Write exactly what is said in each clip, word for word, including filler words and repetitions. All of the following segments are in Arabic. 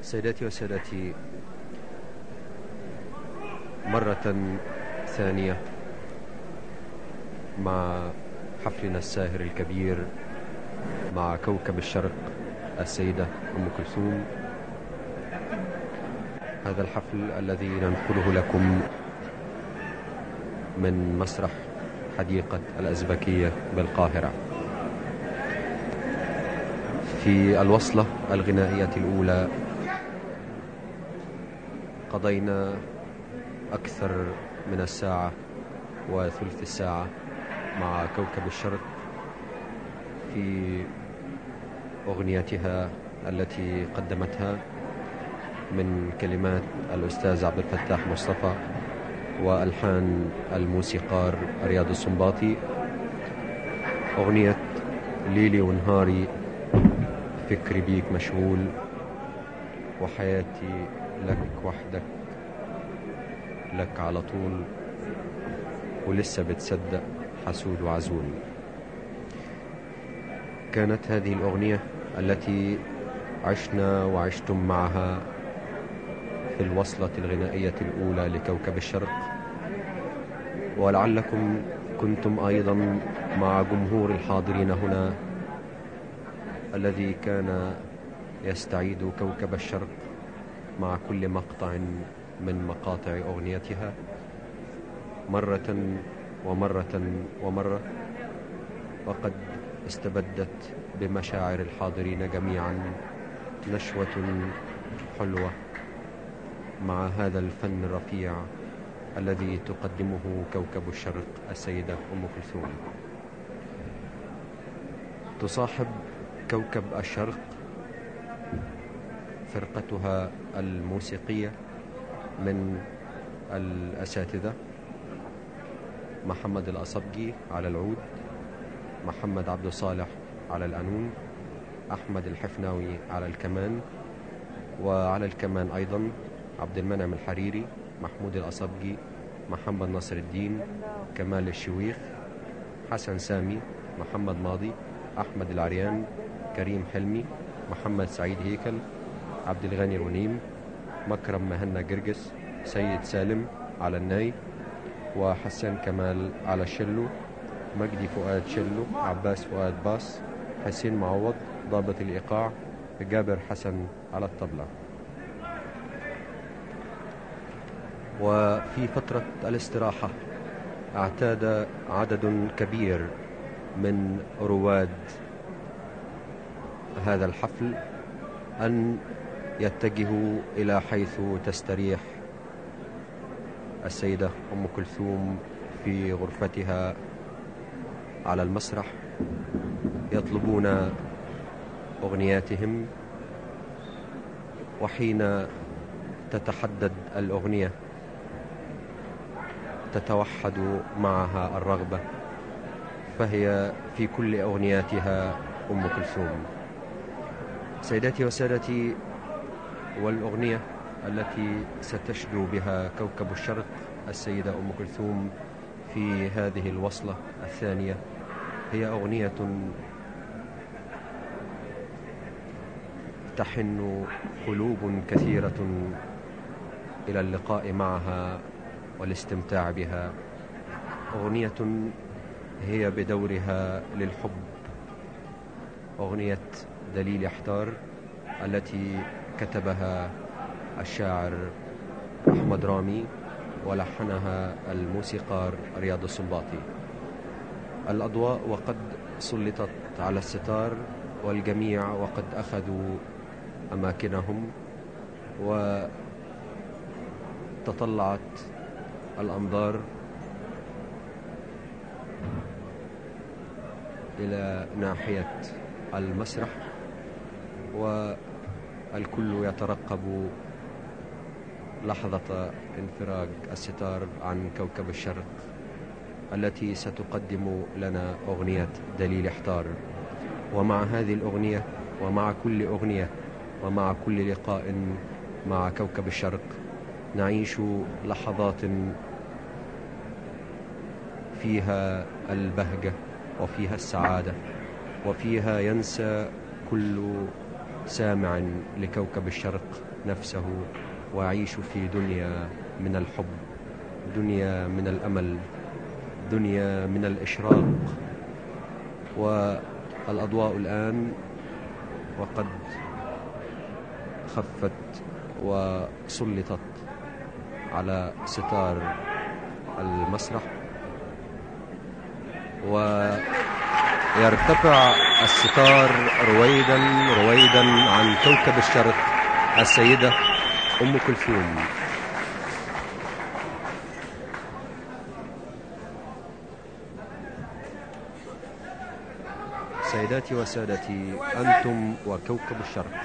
سيداتي وسادتي، مرة ثانية مع حفلنا الساهر الكبير مع كوكب الشرق السيدة أم كلثوم. هذا الحفل الذي ننقله لكم من مسرح حديقة الأزبكية بالقاهرة. في الوصلة الغنائية الأولى قضينا أكثر من الساعة وثلث الساعة مع كوكب الشرق في أغنيتها التي قدمتها من كلمات الأستاذ عبد الفتاح مصطفى وألحان الموسيقار رياض السنباطي، أغنية ليلي ونهاري، فكري بيك مشغول، وحياتي لك وحدك، لك على طول، ولسه بتصدق، حسود وعزول. كانت هذه الأغنية التي عشنا وعشتم معها في الوصلة الغنائية الأولى لكوكب الشرق، ولعلكم كنتم أيضا مع جمهور الحاضرين هنا الذي كان يستعيد كوكب الشرق مع كل مقطع من مقاطع أغنيتها مرة ومرة ومرة، وقد استبدت بمشاعر الحاضرين جميعا نشوة حلوة مع هذا الفن الرفيع الذي تقدمه كوكب الشرق السيدة أم كلثوم. تصاحب كوكب الشرق فرقتها الموسيقية من الأساتذة: محمد الأصبجي على العود، محمد عبد الصالح على القانون، أحمد الحفناوي على الكمان، وعلى الكمان أيضا عبد المنعم الحريري، محمود الأصبجي، محمد نصر الدين، كمال الشويخ، حسن سامي، محمد ماضي، أحمد العريان، كريم حلمي، محمد سعيد هيكل، عبد الغني رنيم، مكرم مهنا جرجس، سيد سالم على الناي، وحسان كمال على الشلو، مجدي فؤاد شلو، عباس فؤاد باس، حسين معوض ضابط الإيقاع، جابر حسن على الطبلة. وفي فترة الاستراحة اعتاد عدد كبير من رواد هذا الحفل أن يتجهوا إلى حيث تستريح السيدة أم كلثوم في غرفتها على المسرح، يطلبون أغنياتهم، وحين تتحدد الأغنية تتوحد معها الرغبة، فهي في كل أغنياتها أم كلثوم. سيداتي وسادتي، والأغنية التي ستشدو بها كوكب الشرق السيدة أم كلثوم في هذه الوصلة الثانية هي أغنية تحن قلوب كثيرة إلى اللقاء معها والاستمتاع بها، أغنية هي بدورها للحب، أغنية دليل يحتار التي كتبها الشاعر أحمد رامي ولحنها الموسيقار رياض السنباطي. الأضواء وقد سلطت على الستار، والجميع وقد أخذوا أماكنهم، وتطلعت الأنظار إلى ناحية المسرح، والكل يترقب لحظة انفراج الستار عن كوكب الشرق التي ستقدم لنا أغنية دليل احتار. ومع هذه الأغنية ومع كل أغنية ومع كل لقاء مع كوكب الشرق نعيش لحظات فيها البهجة وفيها السعادة، وفيها ينسى كل سامع لكوكب الشرق نفسه، وأعيش في دنيا من الحب، دنيا من الأمل، دنيا من الإشراق. والأضواء الآن وقد خفت وسلطت على ستار المسرح، ويرتفع الستار رويدا رويدا عن كوكب الشرق السيدة أم كلثوم. سيداتي وسادتي، أنتم وكوكب الشرق.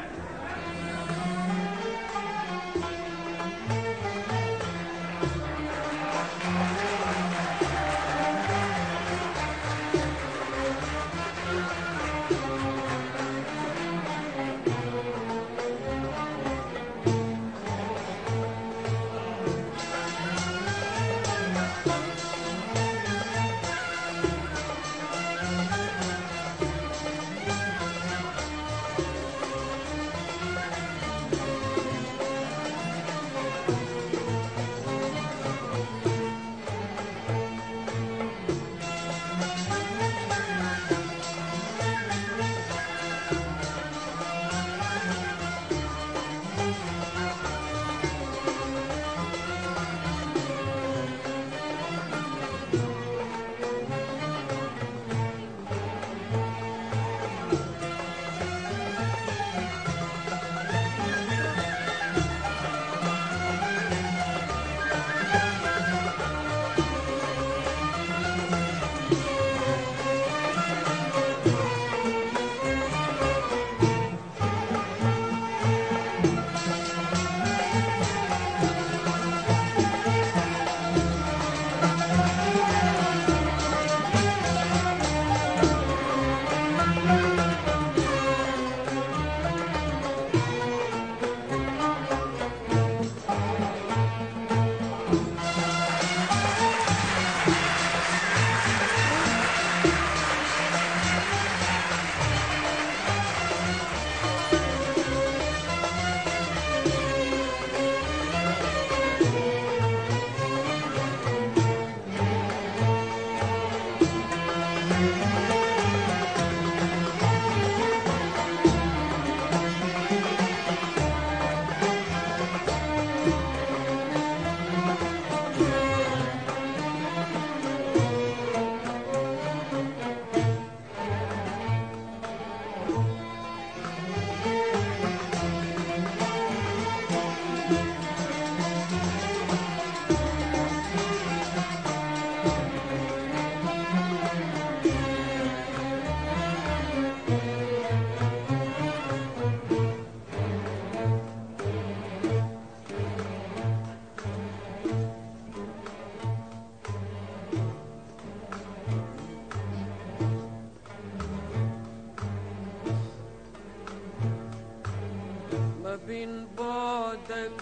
بين بعدك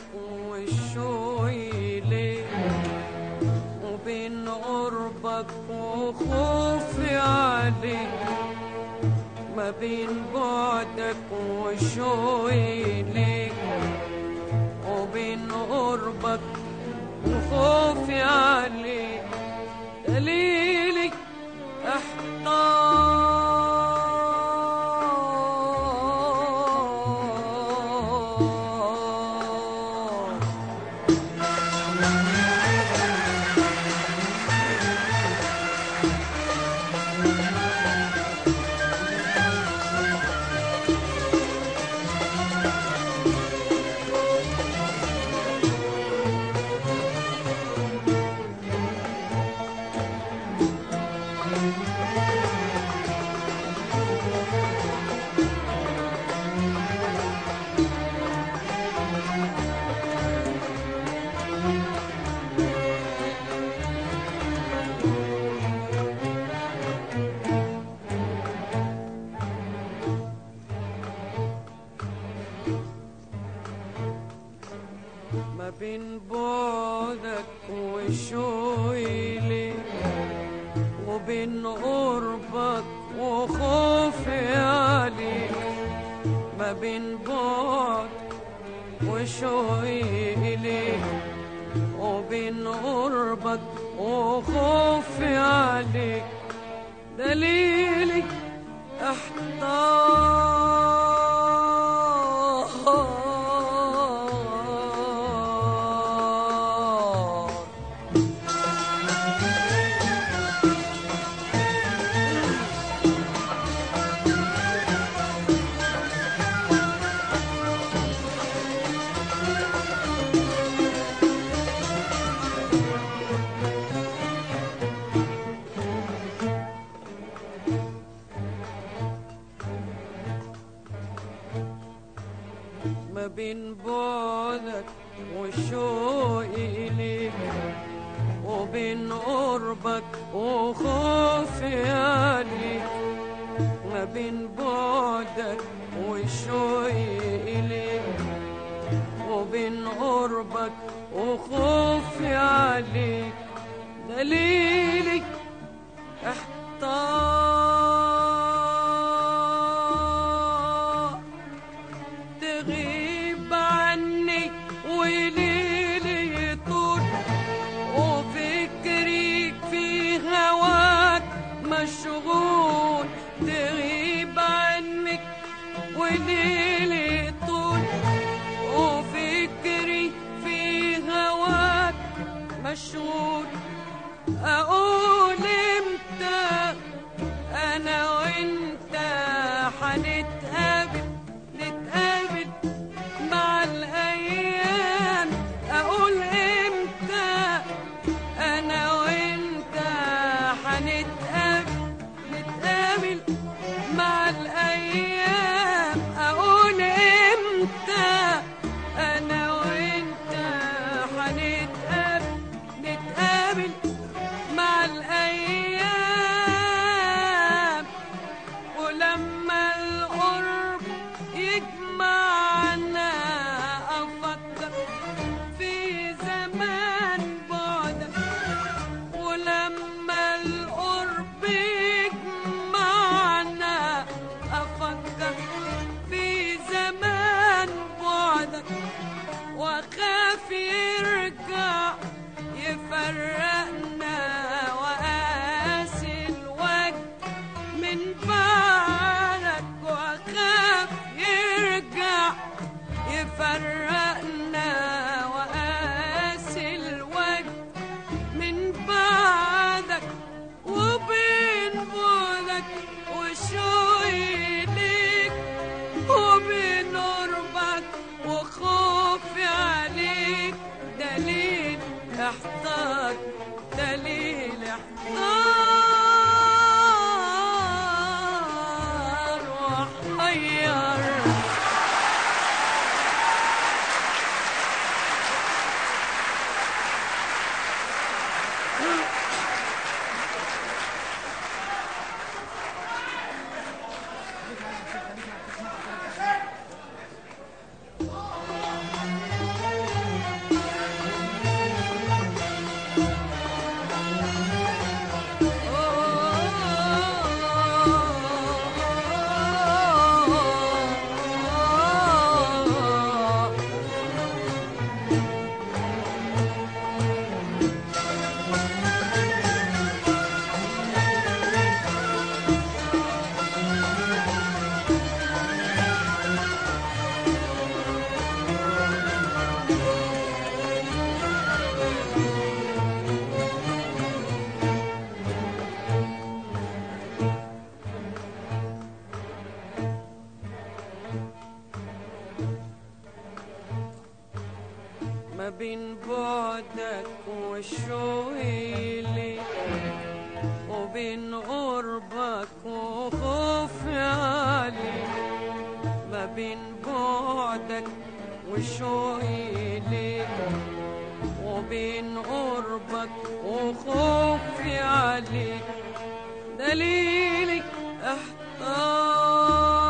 وشوقي ليك، وبين قربك وخوفي عليك. ما بين بعدك وشوقي ليك، وبين قربك وخوفي عليك. دليلي احتار ما بين بعدك وشوقي ليك، وبين قربك وخوفي عليك. ما بين بعد وشوقي إليك وبين قربك وخوفي عليك دليلي احتار. ما بين بعدك وشوقي إليك وبين قربك وخوفي عليك ما بين بعدك وشوقي إليك وبين قربك وخوفي عليك دليلي احتار. تغيب عني وليلي يطول وفكري في هواك مشغول. تغيب عنك وليلي يطول وفكري في هواك مشغول. أقول امتى أنا وانت حنتقابل نتقابل مع الأيام. أقول امتى أنا وانت حنتقابل نتقابل مع الأيام. أقول امتى أنا وانت حنتقابل نتقابل مع الأيام. ولما القرب يجمعنا أفكر في زمان بعدك. ولما القرب يجمعنا أفكر في زمان بعدك. وأخاف يرجع يفرقنا وقاسي الوجه من بعدك. وأخاف يرجع يفرقنا وقاسي الوجه من بعدك. وبين بعدك وشوقي ليك وبين قربك وخوفي عليك دليل احتار. دليل احتار وحير. ما بين بعدك وشوقي ليك وبين قربك وخوفي عليك. ما بين بعدك وشوقي ليك وبين قربك وخوفي عليك دليلي احتار.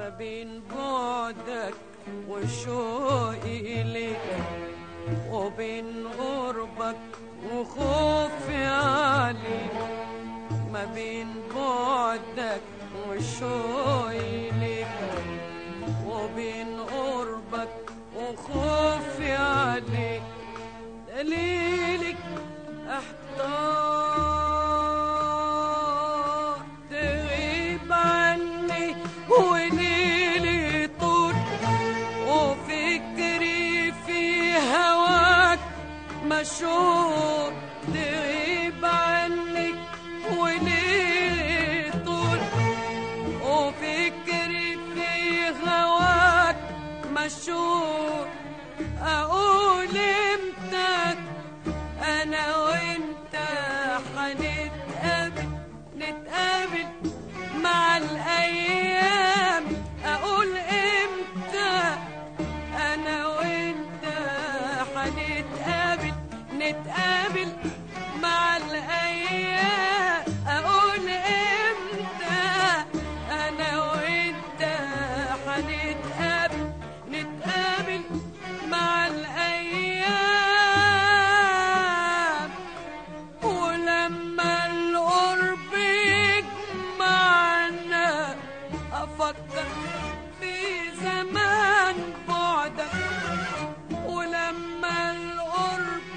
ما بين بعدك وشوقي إليك وبين قربك وخوفي عليك، ما بين بعدك وشوقي إليك وبين قربك وخوفي عليك، دليلك احتار تغيب عني وليلي طول وفكري في هواك مشهور، تغيب عني وليلي طول وفكري في هواك مشهور، اقول امتى انا وانت حنتقابل نتقابل مع الايام، اقول امتى انا وانت حنتقابل نتقابل مع الايام، اقول امتى انا وانت حنتقابل نتقابل مع الايام، ولما القرب يجمعنا افكر في زمان بعدك، ولما القرب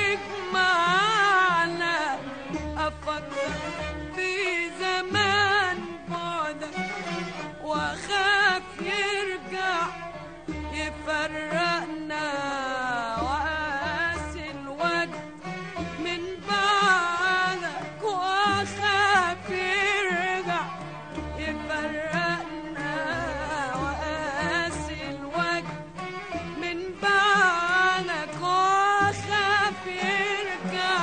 يجمعنا افكر في زمان بعدك، واخاف يرجع يفرقنا وقاسي الوجه من بعدك، واخاف يرجع يفرقنا وقاسي الوجه من بعدك، واخاف يرجع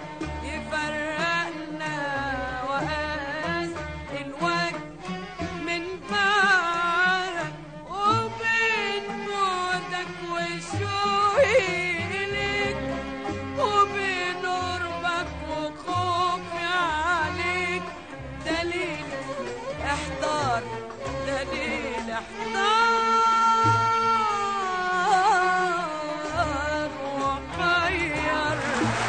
يفرقنا وقاسي الوجه من بعدك، وبين بعدك وشوقي إليك وبين قربك وخوفي عليك، دليل احتار دليل احتار وحير.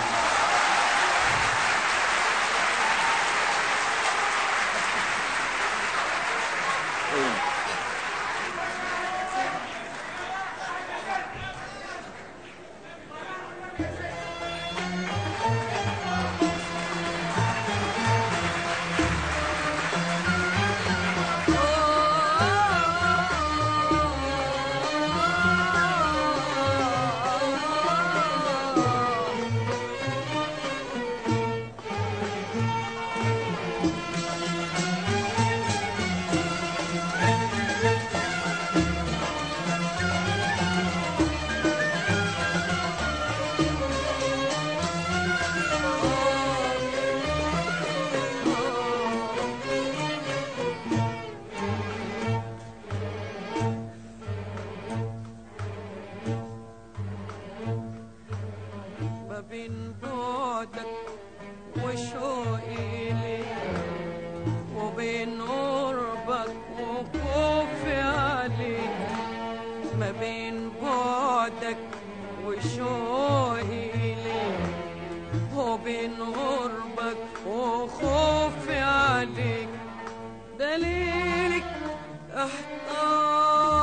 ما بين بعدك وشوقي إليك وبين قربك وخوفي عليك، ما بين بعدك وشوقي إليك وبين قربك وخوفي عليك، دليلك احتار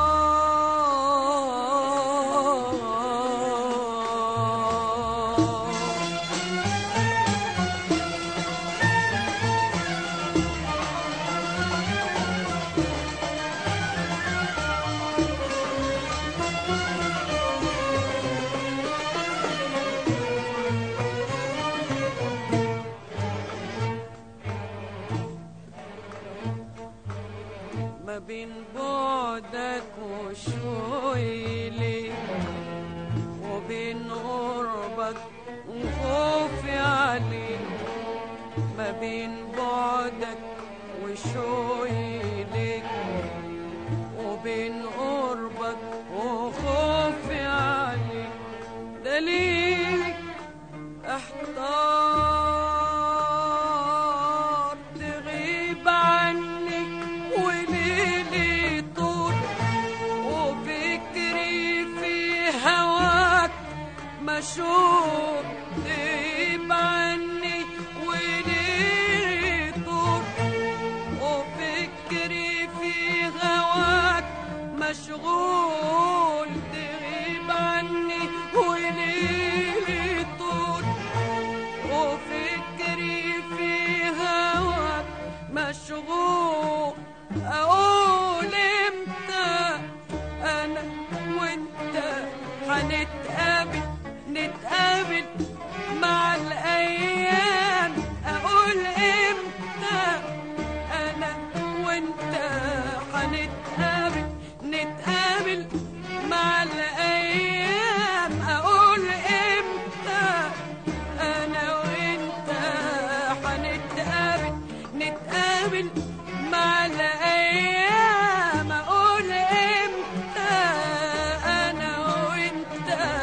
ما بين بعدك وشوقي إليك وبين قربك وخوفي عليك، ما بين بعدك وشوقي إليك وبين قربك وخوفي عليك، دليلك احتار تغيب عني وليلي طول الشوق غيب عني وليه طول وفكري في هواك مشغول تغيب عني وليه طول وفكري في هواك مشغول اقول امتى انا وانت هنتقابل نتقابل مع الايام اقول امتى انا وانت هنتقابل نتقابل مع الايام اقول امتى انا وانت هنتقابل نتقابل مع الايام اقول امتى انا وانت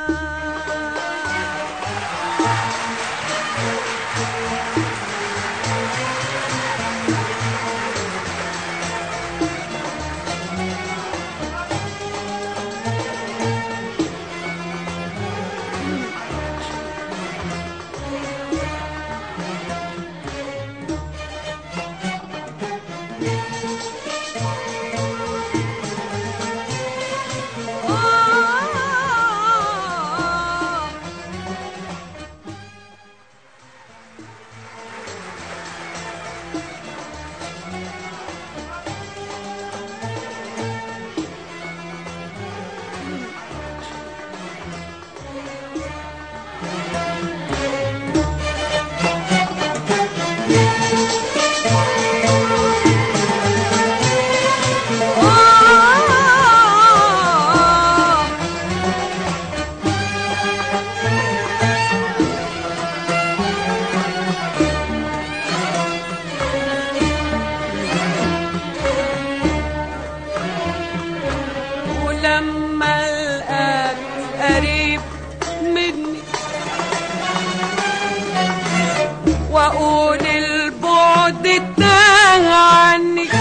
واقول البعد اتاه عني،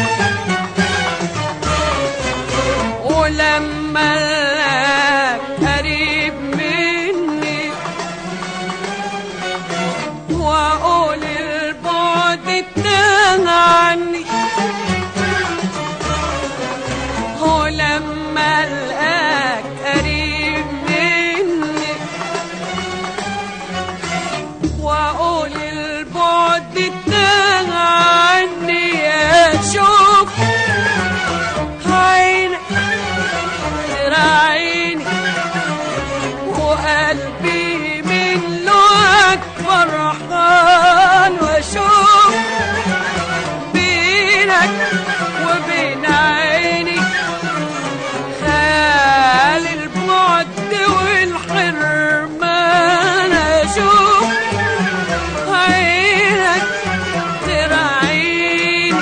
ولما الاقيك قريب مني واقول البعد اتاه عني، ولما الاقيك قريب مني واقول البعد اتاه عني، اشوف عينك تراعيني وقلبي من لوعك فرحان، واشوف بينك وبين عيني خيال البعد والحرمان، اشوف عينك تراعيني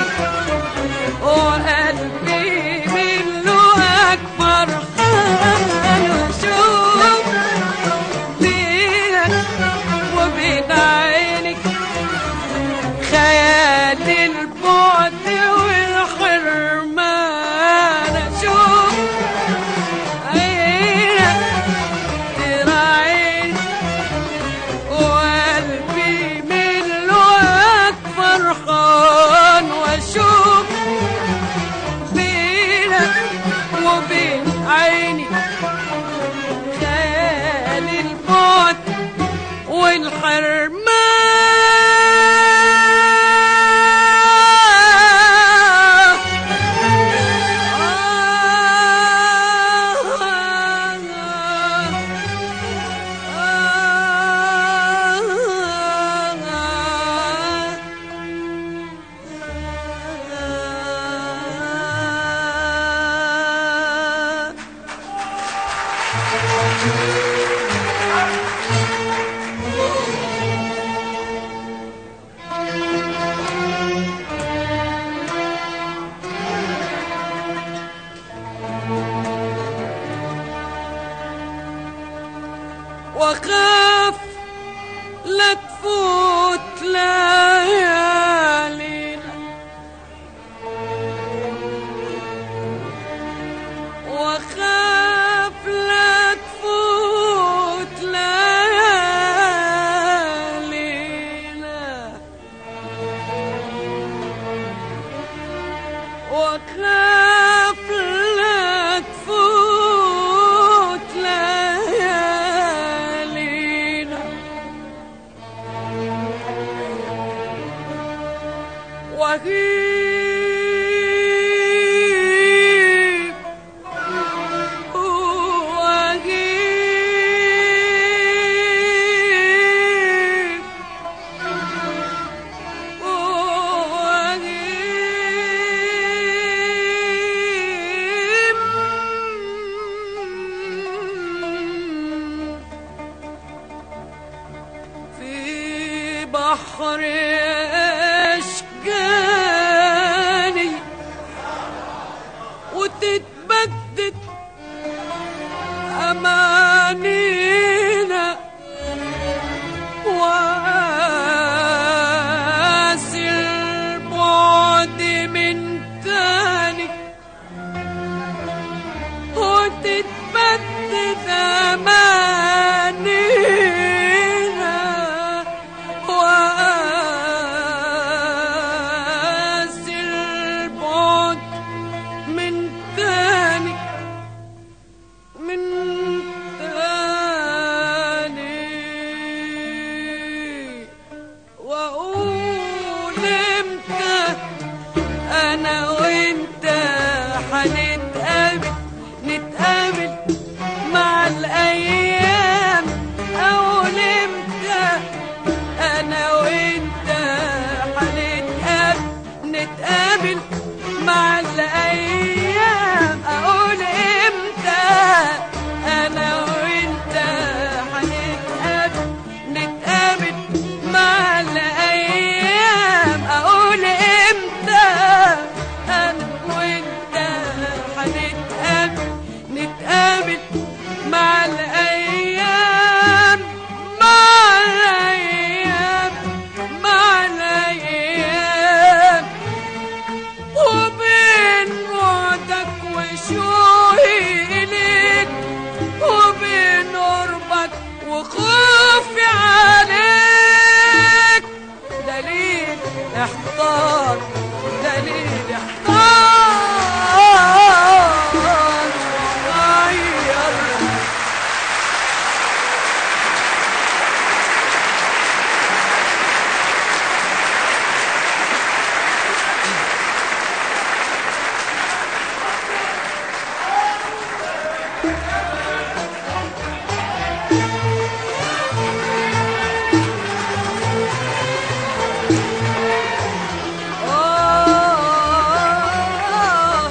وقلبي من لوعك فرحان، واشوف بينك وبين عينك خيال البعد والحرمان، اشوف عينك تراعيني وقلبي من لوعك فرحان، واشوف بينك وبين عيني خيال البعد والحرمان. وخاف لا تفوت ليالينا، وخاف لا تفوت ليالينا، وخاف لا تفوت ليالينا، وأغيب وأغيب وأغيب في بحر أشجاني وتتبدد أماني انا وانت هنتقابل نتقابل مع الايام. اقول امتى انا وانت هنتقابل نتقابل مع الايام. اقول امتى انا وانت هنتقابل نتقابل مع الايام مع الايام مع الايام. وبين بعدك وشوقي اليك وبين قربك وخوفي عليك دليل احتار دليل احتار غير. آه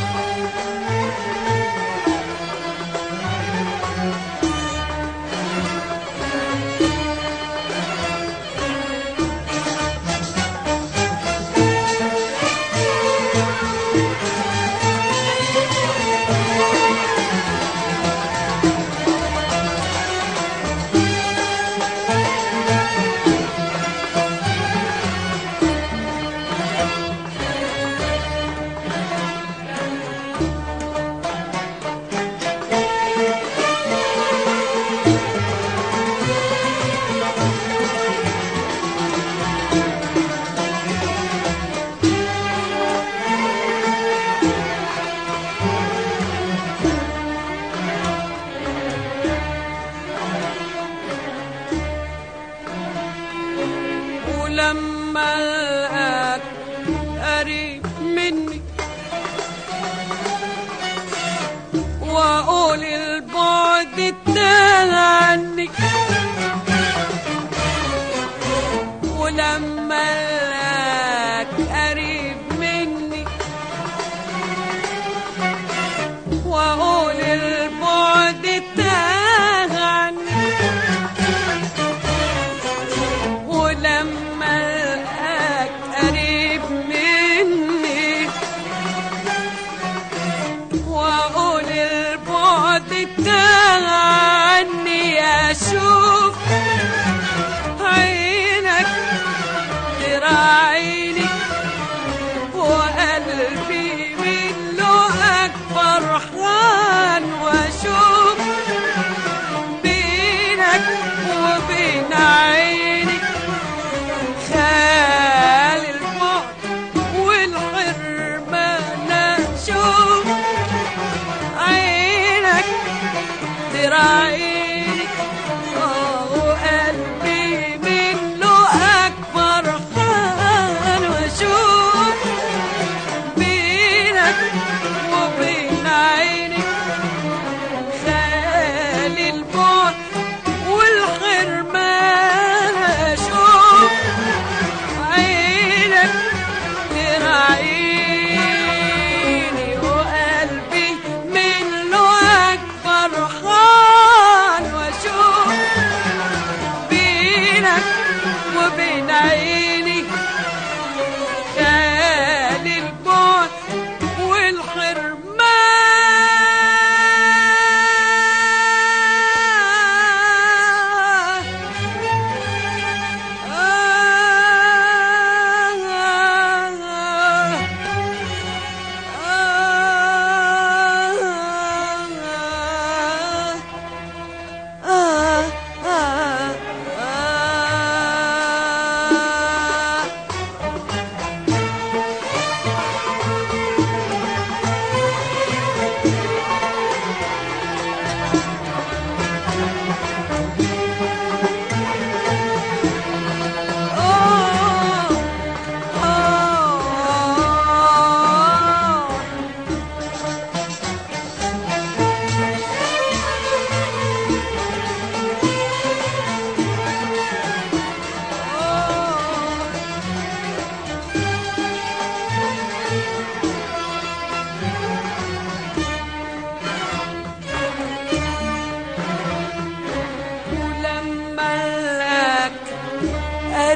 ولما القاك قريب مني واقول البعد اتاه عني. ولما القاك قريب مني واقول البعد اتاه عني. ولما القاك قريب مني واقول البعد اتاه عني. اشوف عينك تراعيني وقلبي من لقاك فرحان. واشوف بينك وبين عيني خال البعد والحرمان. اشوف عينك تراعيني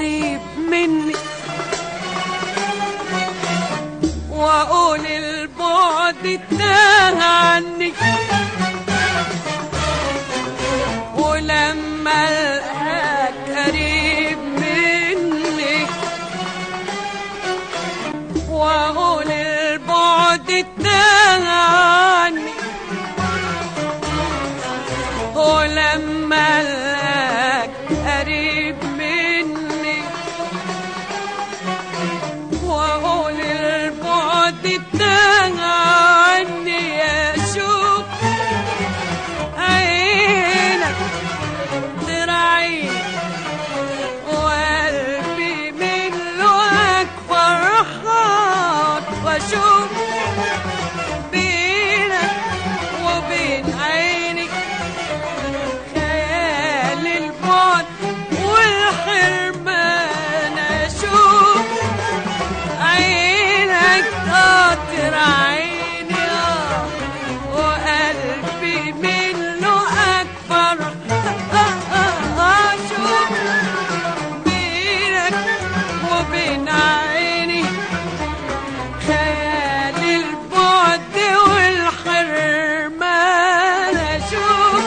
قريب مني، واقول البعد تاه عني، ولما القاك قريب مني واقول البعد تاه عني، ولما القاك قريب مني واقول البعد تاه عني، اشوف عينك ترعيني وقلبي من لقاك فرحان، واشوف بينك وبين عينك خيال البعد والحرمان، اشوف عينك قاطر عيني وقلبي من لقاك فرحان، اشوف بينك وبين عيني خيال البعد والحرمان، اشوف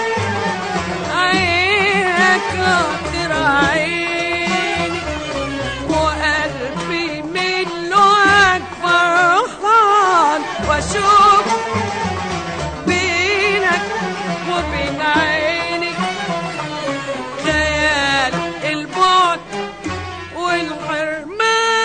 عينك قاطر عيني وقلبي من لقاك فرحان، واشوف بينك وبين عيني خيال البعد والحرمان.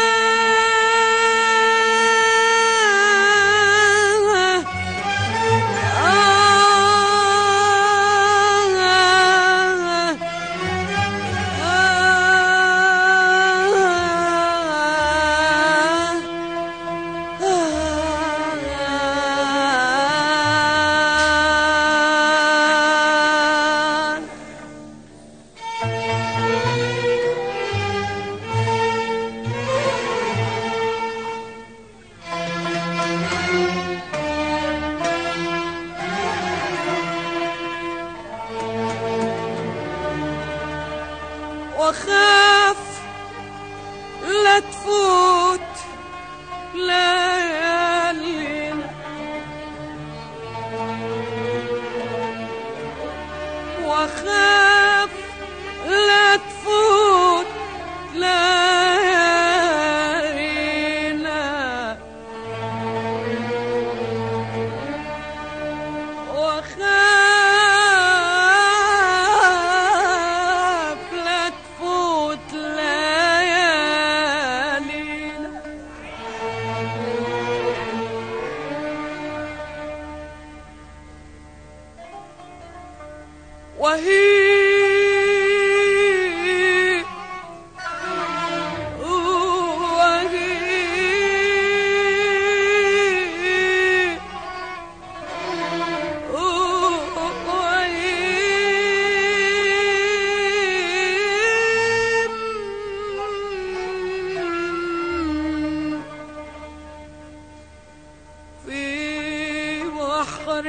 واخاف لا تفوت ليالينا، واخاف لا تفوت ليالينا، واخاف لا تفوت ليالينا، وهي في بحر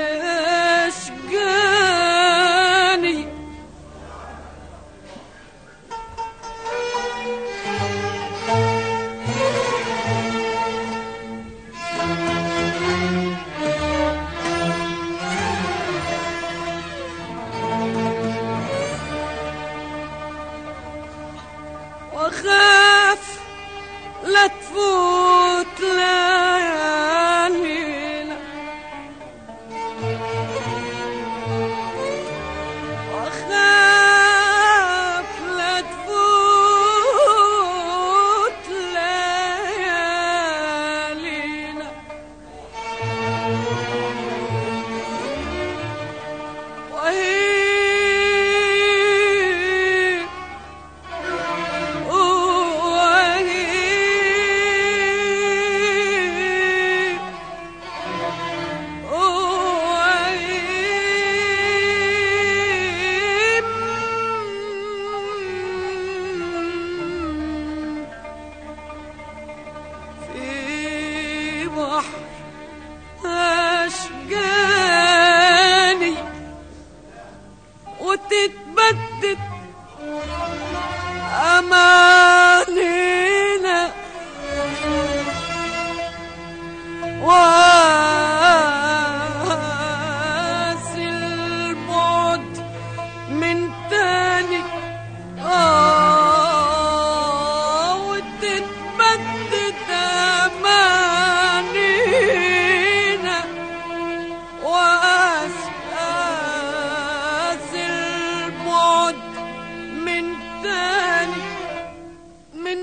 أشجاني واخاف لا تفوت ليالينا، واخاف لا تفوت ليالينا، وهي أشجاني وتتبدد أمانينا واسي البعد من تاني آه وتتبدد أمانينا واسي البعد من تاني من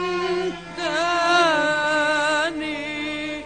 تاني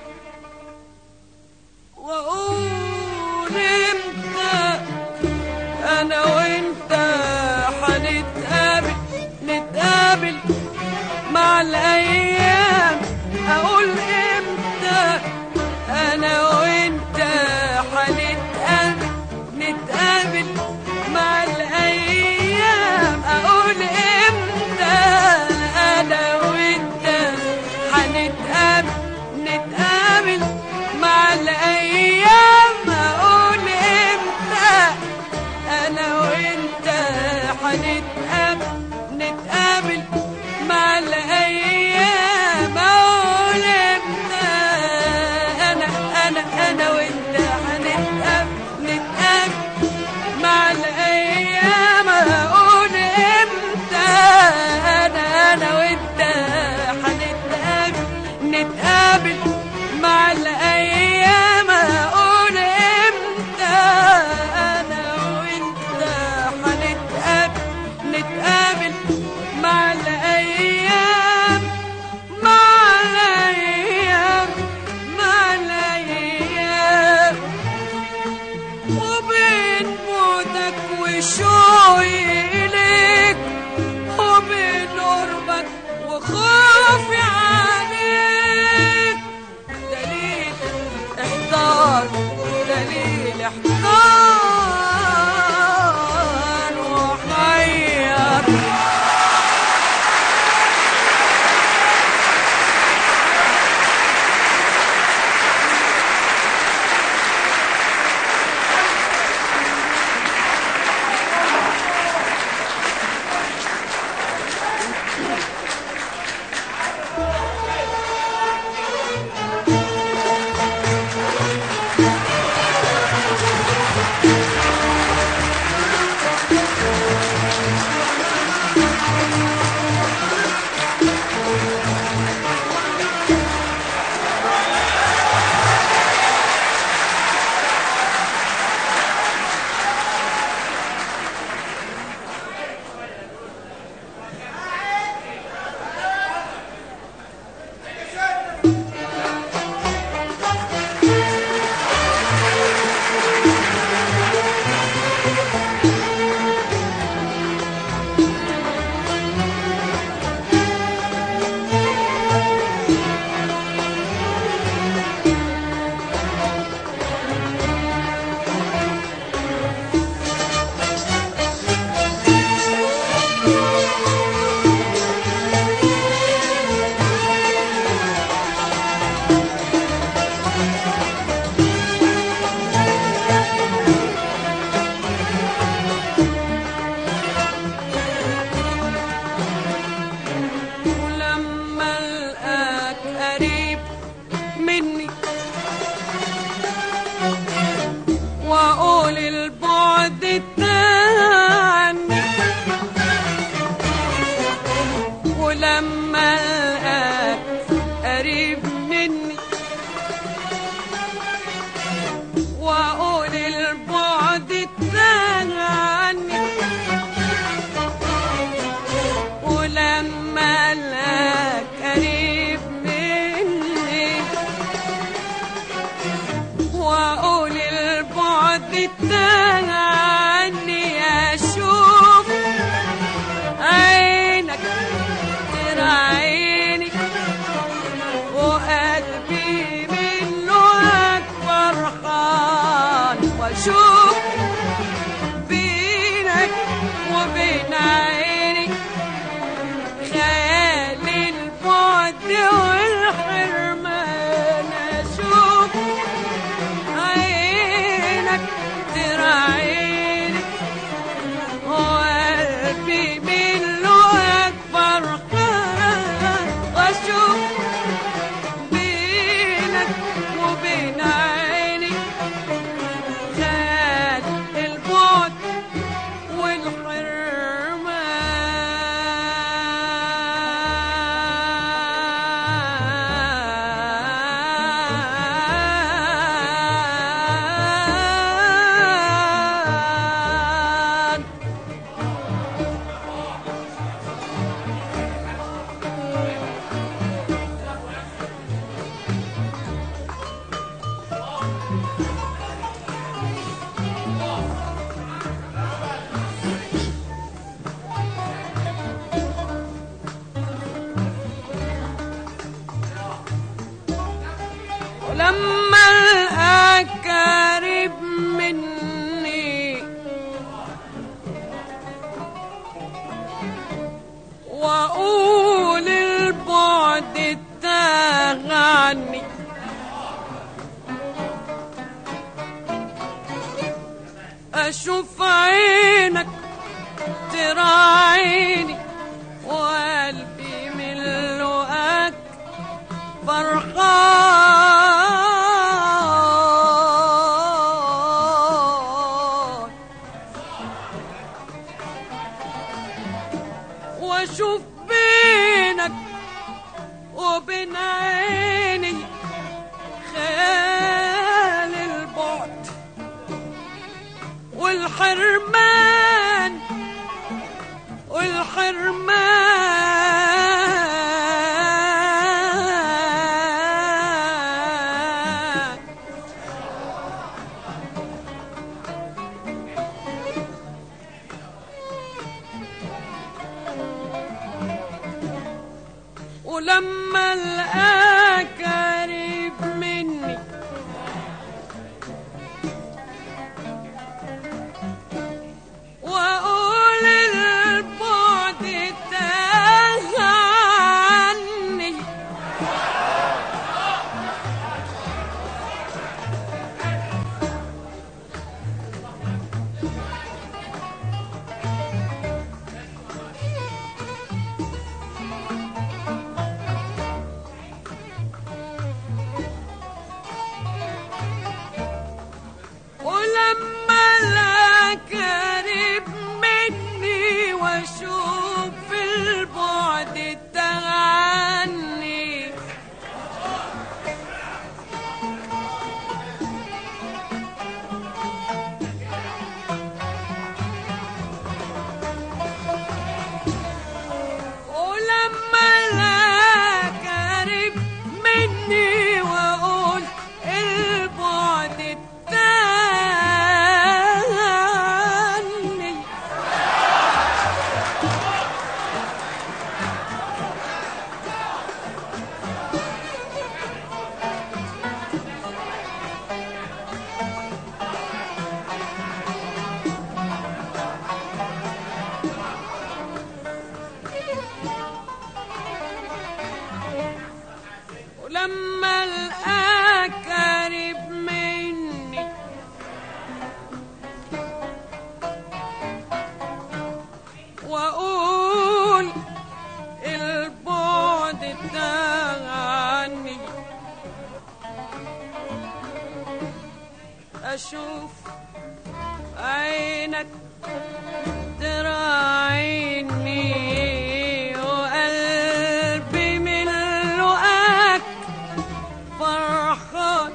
وأقول إمتى أنا وإنت حنتقابل نتقابل مع الأيام. أقول إمتى أنا وإنت حنتقابل نتقابل مع الأيام. أقول إمتى أنا وإنت حنتقابل نتقابل مع الأيام. أقول إمتى أنا وإنت حنتقابل نتقابل مع الأيام. أقول إمتى أنا أنا أنا وإنت حنتقابل نتقابل مع الأيام. أقول إمتى أنا أنا وإنت حنتقابل نتقابل مع الأيام. أقول إمتى أنا وإنت حنتقابل نتقابل مع الأيام مع الأيام مع الأيام. وبين بعدك وشوقي إليك وبين قربك وخوفي عليك دليل احتار دليل احتار وحير. ولما القاك قريب مني واقول البعد التاني عني ولما القاك قريب مني واقول البعد التاني عني اشوف عينك تراعيني وقلبي منك فرحان واشوف بينك وبين عيني خيال البعد والحرمان اشوف عينك تراعيني وقلبي واشوف عينك تراعيني وقلبي من لقاك فرحان، واشوف بينك وبين عيني خيال البعد والحرمان والحرمان، ولما القاك قريب مني واقول البعد تاه عني، ولما القاك قريب مني واشوف البعد تاه عني، ولما القاك قريب مني واقول البعد تاه عني، ولما القاك قريب مني واقول البعد تاه عني، اشوف عينك تراعيني وقلبي من لقاك فرحان،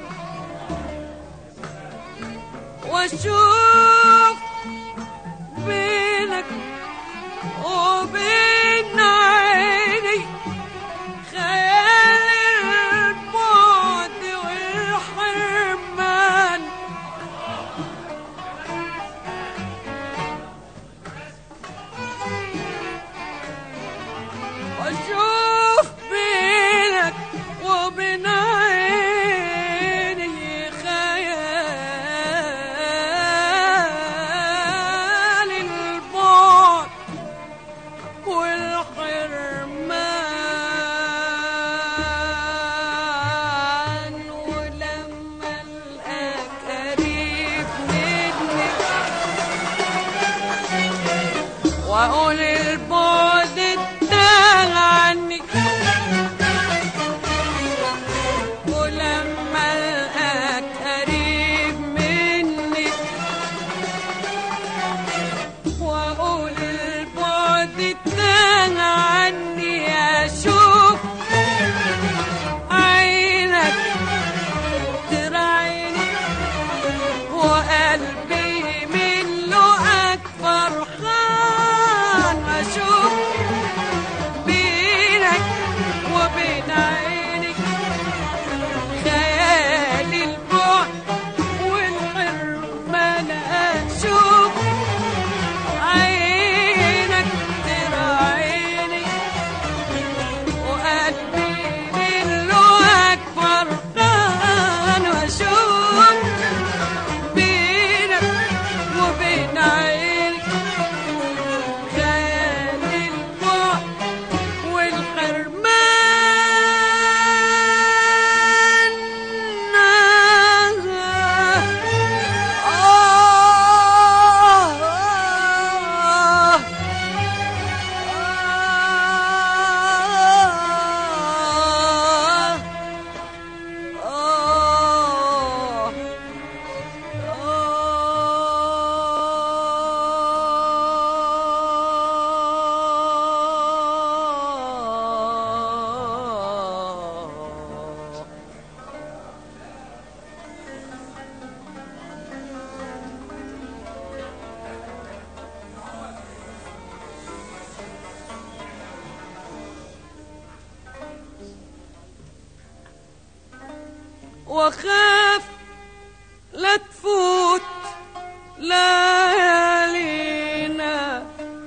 واشوف بينك وبين عيني خيال البعد والحرمان، واشوف بينك وبين عيني خيال البعد والحرمان، ولما القاك قريب مني واقول البعد تاه عني، ولما القاك قريب مني واقول البعد تاه عني، اشوف عينك تراعيني وقلبي من لقاك فرحان، واخاف لا تفوت ليالينا،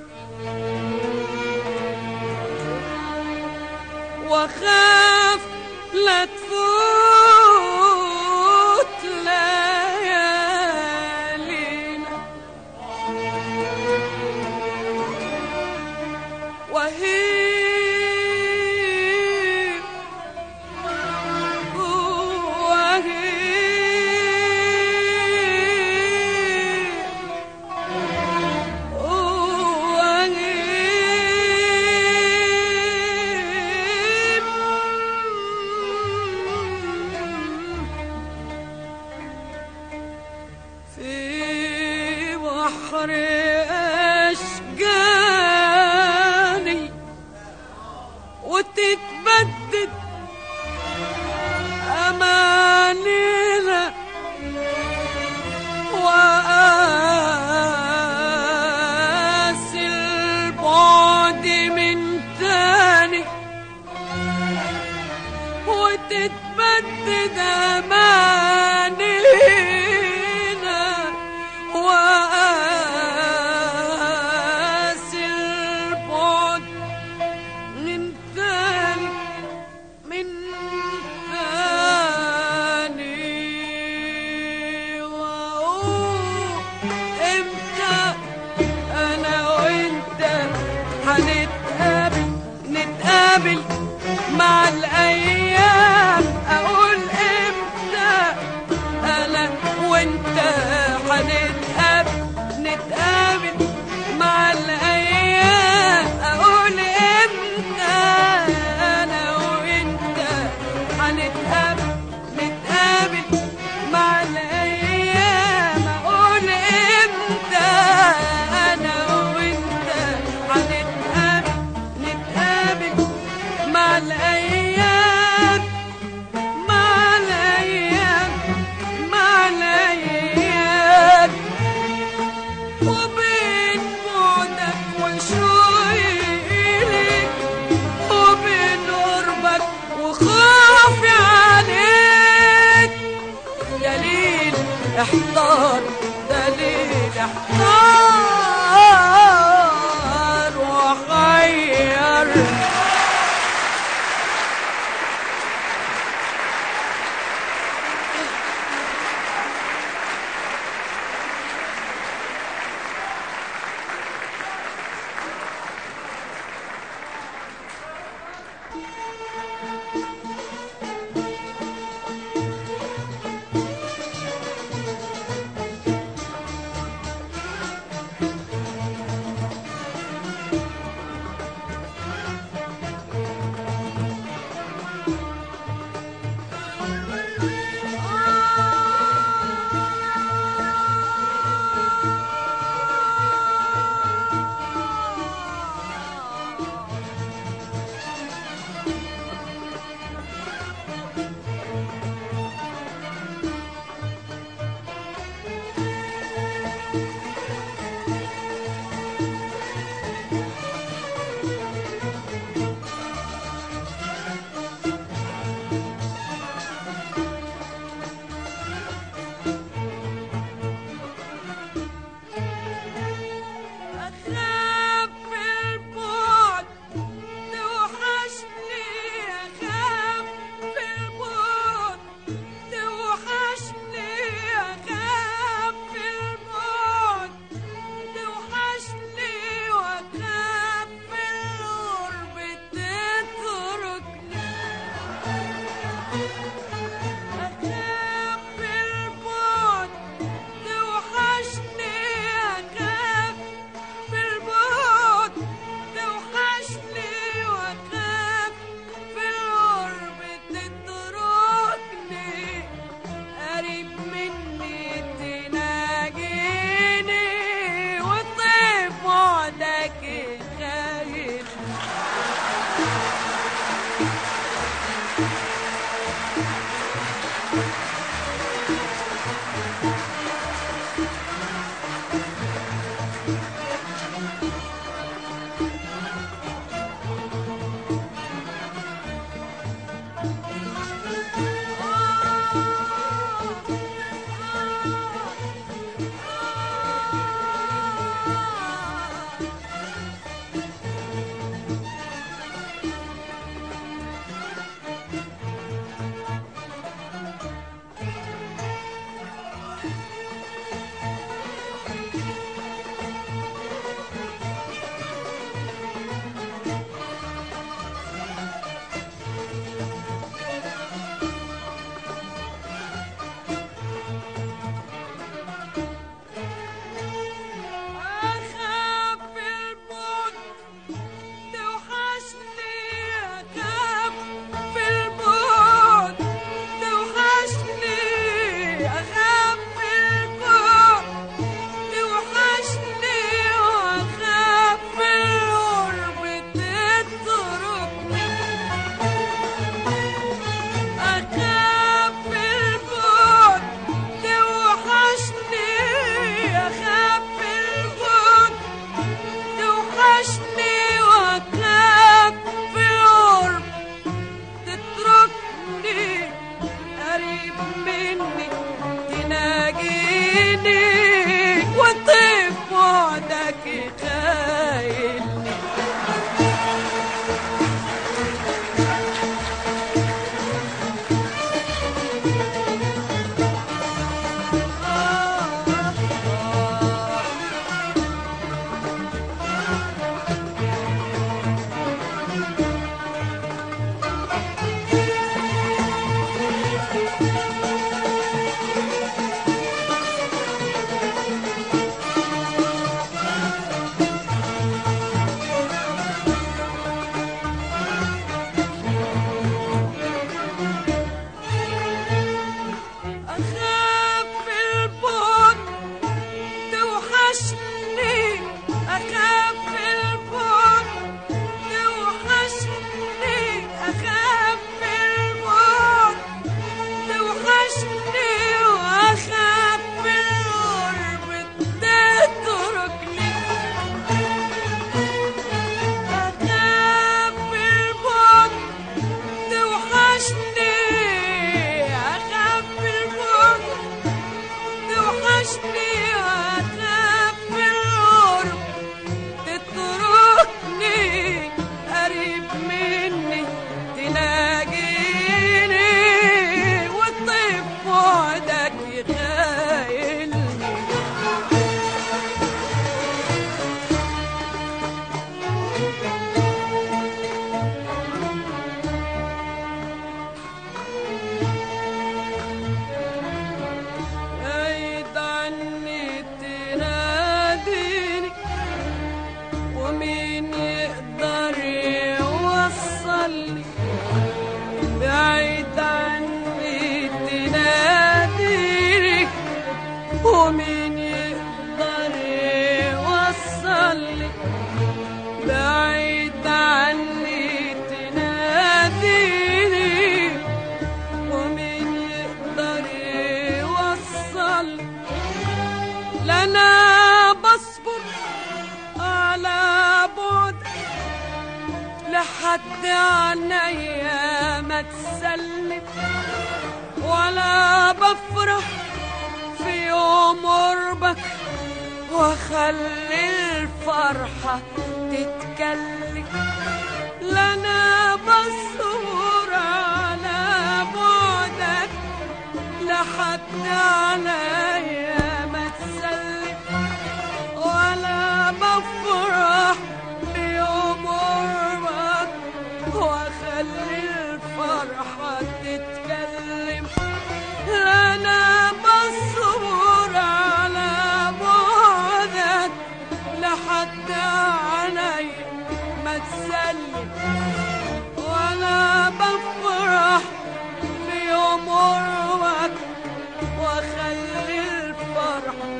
واخاف لا تفوت ليالينا، وهيب في بحر أشجاني وتتبدد أمانينا، وقاسي البعد من تاني وتتبدد أمانينا، وقاسي البعد من تاني من تاني، وأقول إمتى أنا وإنت هنتقابل نتقابل مع الأيام، أقول إمتى أنا وإنت هنتقابل نتقابل مع الأيام، أقول إمتى أنا وإنت هنتقابل نتقابل مع الأيام، أقول إمتى أنا وإنت هنتقابل نتقابل مع الأيام، مع الأيام، مع الأيام، وبين بعدك وشوقي إليك، وبين قربك وخوفي عليك، دليل احتار، دليل احتار وخير. لحد عينيا ما تسلم، ولا بفرح في يوم قربك واخلي الفرحة تتكلم. لا انا بصور على بعدك لحد عليا ما تسلم، ولا بفرح بيوم قربك واخلي الفرحة تتكلم. لا انا بصور على بعدك لحد عليا ما تسلم، ولا بفرح بيوم قربك واخلي الفرحة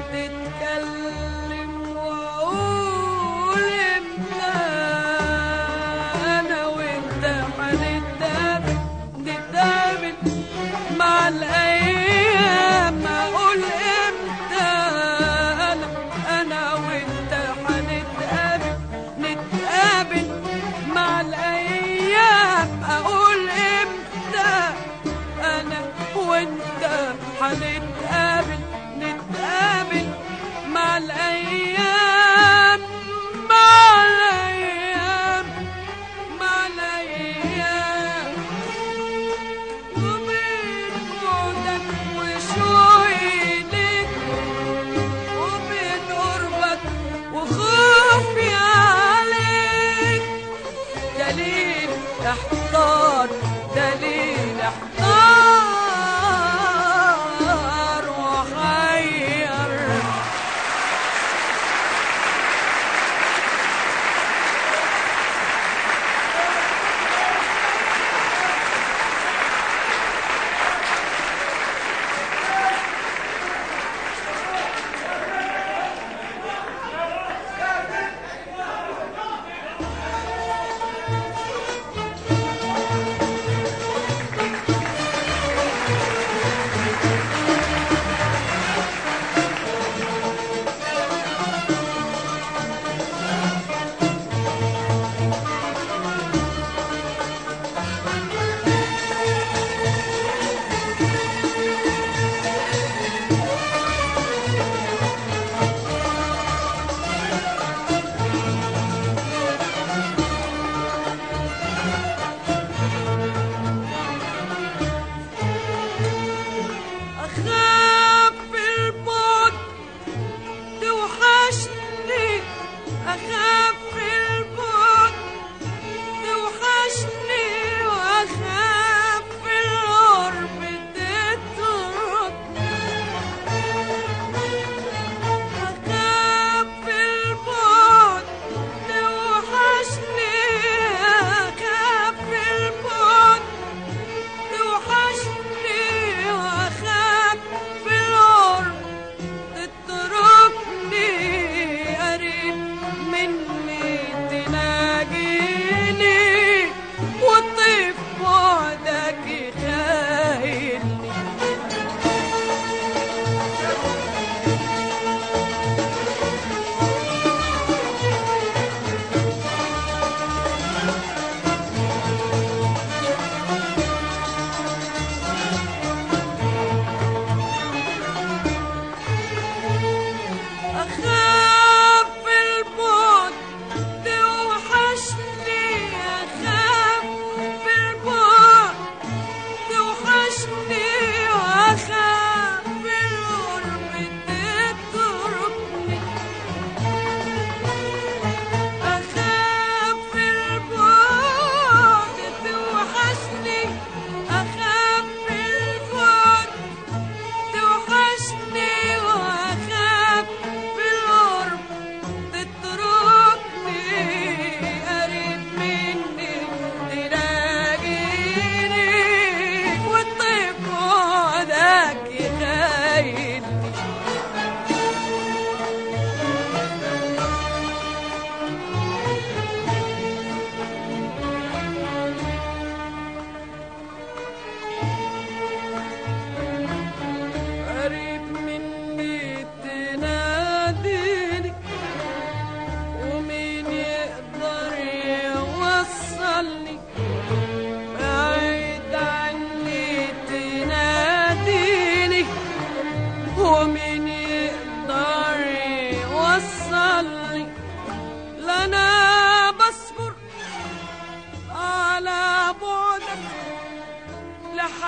تتكلم. واقول امتى انا وانت هنتقابل نتقابل مع الايام. اقول امتى انا انا وانت هنتقابل نتقابل مع الايام. اقول امتى انا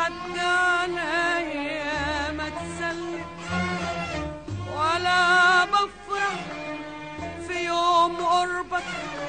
لحد عليا ما تسلم، ولا بفرح في يوم قربك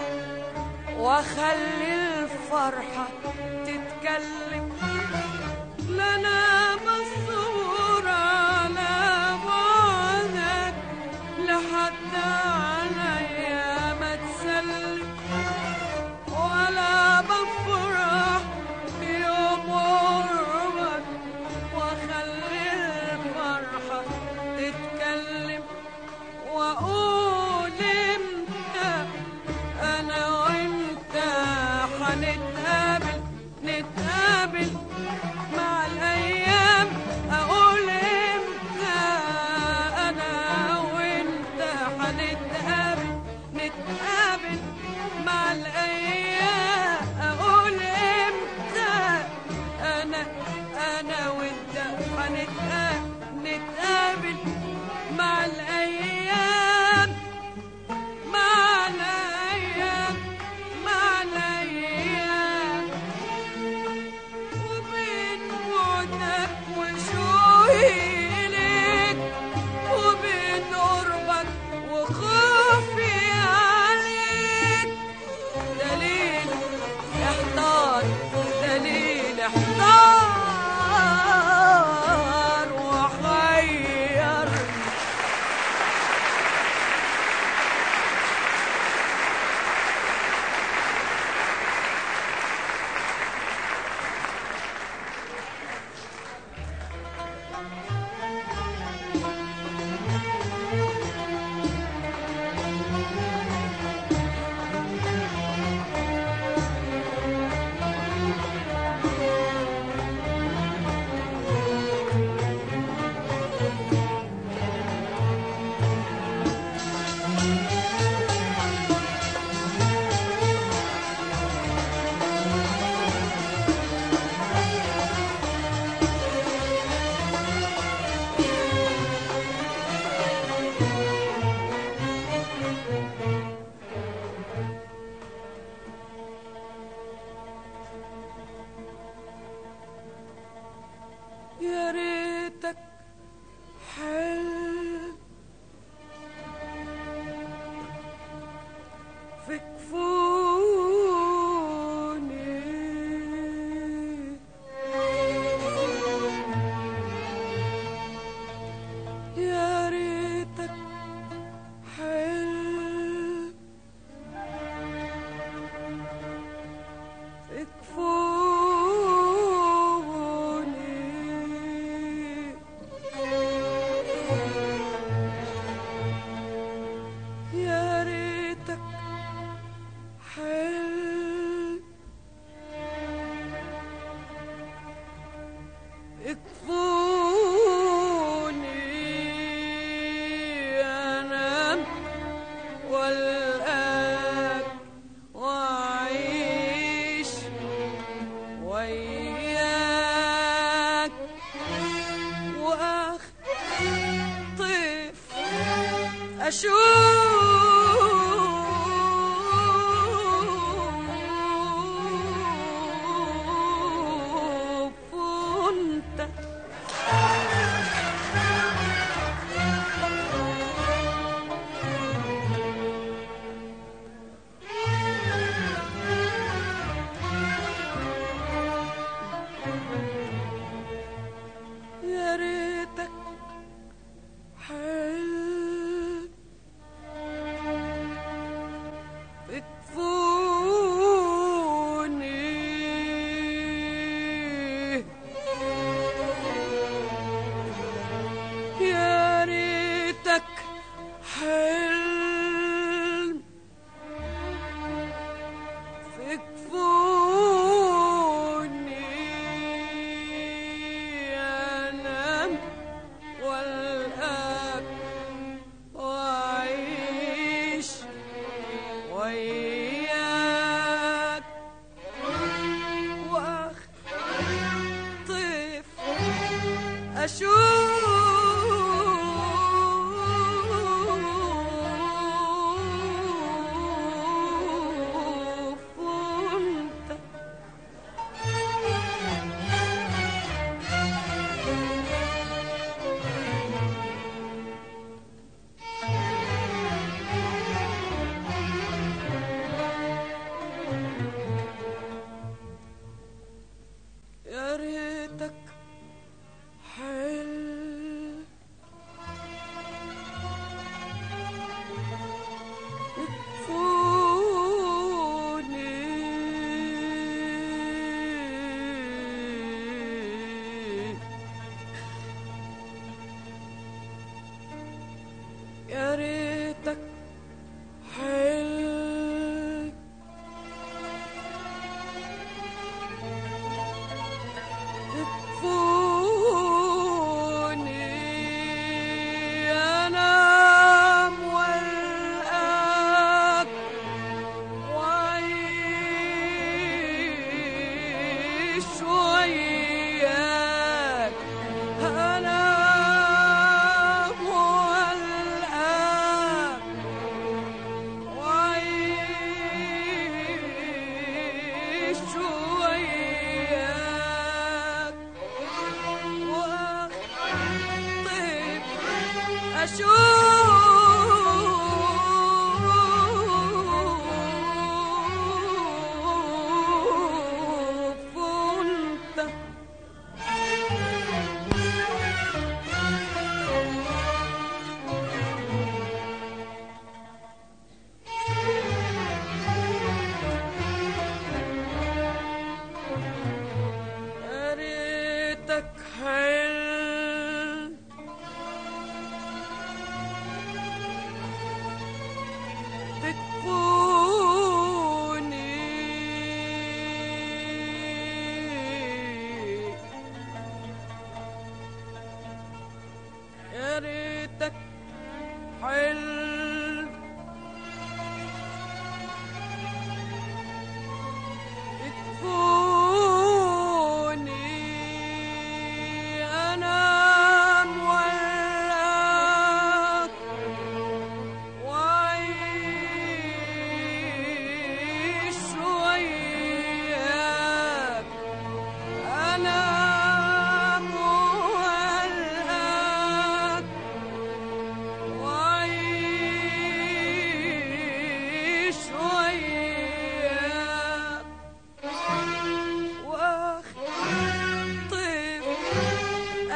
واخلي الفرحة تتكلم. لا انا مصور على بعدك لحد عليا ما تسلم، ولا بفرح في يوم قربك واخلي الفرحة تتكلم. واقول امتى انا وانت هنتقابل، نتقابل مع الايام. اقول امتى انا وانت هنتقابل، نتقابل مع الايام. اقول امتى انا انا وانت هنتقابل، نتقابل مع الايام، مع الايام، مع الايام. وبين بعدك وشوقي اليك، وبين قربك وخوفي عليك، دليل احتار، دليل احتار وحير. يا ريتك حلم في كفوني، يا ريتك حلم في كفوني، يا ريتك حلم اكفوني انام والقاك واعيش وياك، واخطف اشوف وانت يا ريتك حلم في كفوني، يا ريتك حلم في كفوني، انام والقاك واعيش وياك، واخطف اشوف وانت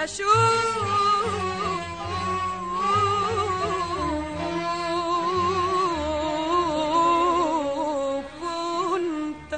أشوف وأنت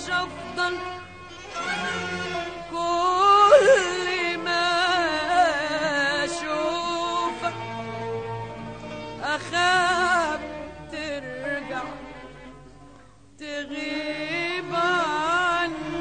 أفضل كل ما أشوفك أخاف ترجع تغيب عني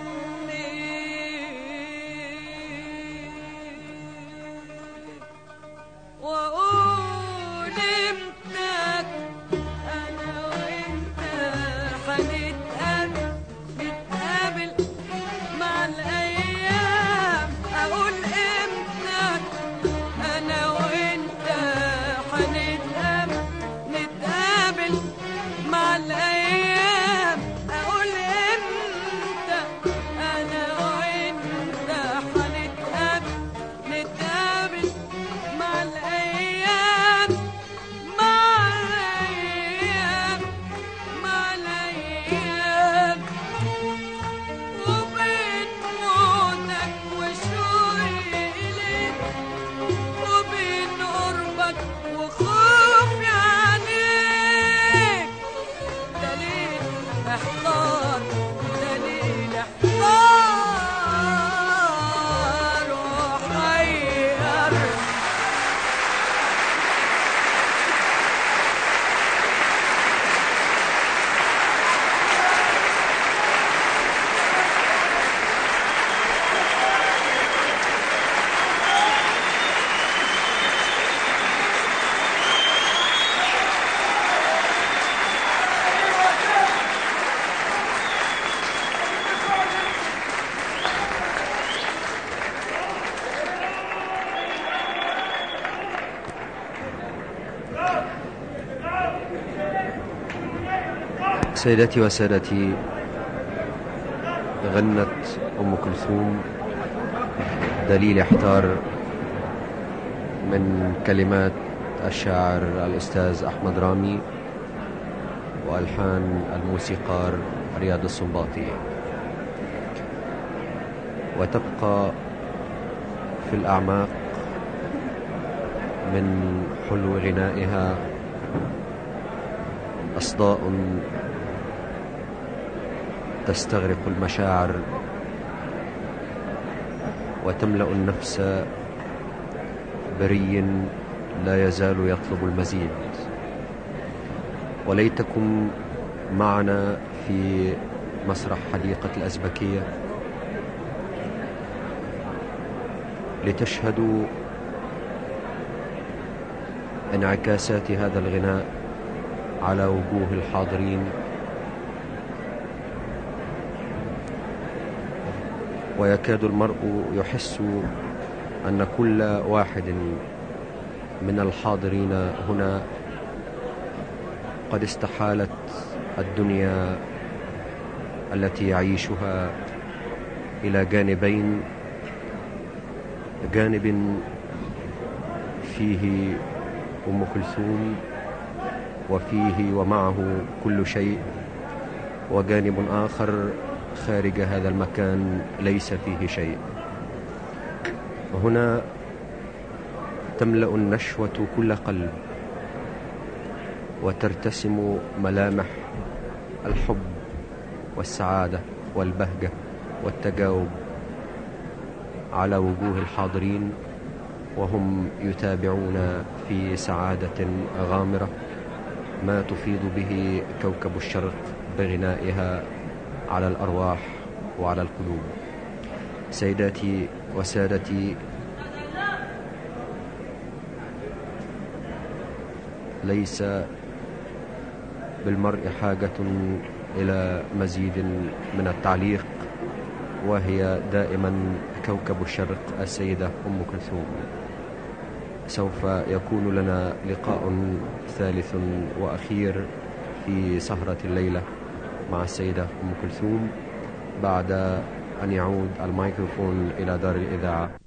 وأقول إمتى أنا وإنت هنتقابل نتقابل مع الأيام. أقول إمتى أنا وإنت هنتقابل نتقابل مع الأيام. أقول إمتى أنا وإنت هنتقابل نتقابل مع الأيام مع الأيام مع الأيام. وبين موتك وشوقي إليك وبين قربك وخوفي عليك دليل احتار دليل احتار وحير. سيداتي وسادتي، غنت أم كلثوم دليل احتار من كلمات الشاعر الأستاذ أحمد رامي وألحان الموسيقار رياض السنباطي، وتبقى في الأعماق من حلو غنائها أصداء تستغرق المشاعر وتملأ النفس بري لا يزال يطلب المزيد. وليتكم معنا في مسرح حديقة الأزبكية لتشهدوا انعكاسات هذا الغناء على وجوه الحاضرين، ويكاد المرء يحس أن كل واحد من الحاضرين هنا قد استحالت الدنيا التي يعيشها إلى جانبين، جانب فيه أم كلثوم وفيه ومعه كل شيء، وجانب آخر خارج هذا المكان ليس فيه شيء. هنا تملأ النشوة كل قلب وترتسم ملامح الحب والسعادة والبهجة والتجاوب على وجوه الحاضرين، وهم يتابعون في سعادة غامرة ما تفيض به كوكب الشرق بغنائها على الأرواح وعلى القلوب. سيداتي وسادتي، ليس بالمرء حاجة إلى مزيد من التعليق، وهي دائما كوكب الشرق السيدة أم كلثوم. سوف يكون لنا لقاء ثالث وأخير في سهرة الليلة مع السيدة أم كلثوم بعد أن يعود الميكروفون إلى دار الإذاعة.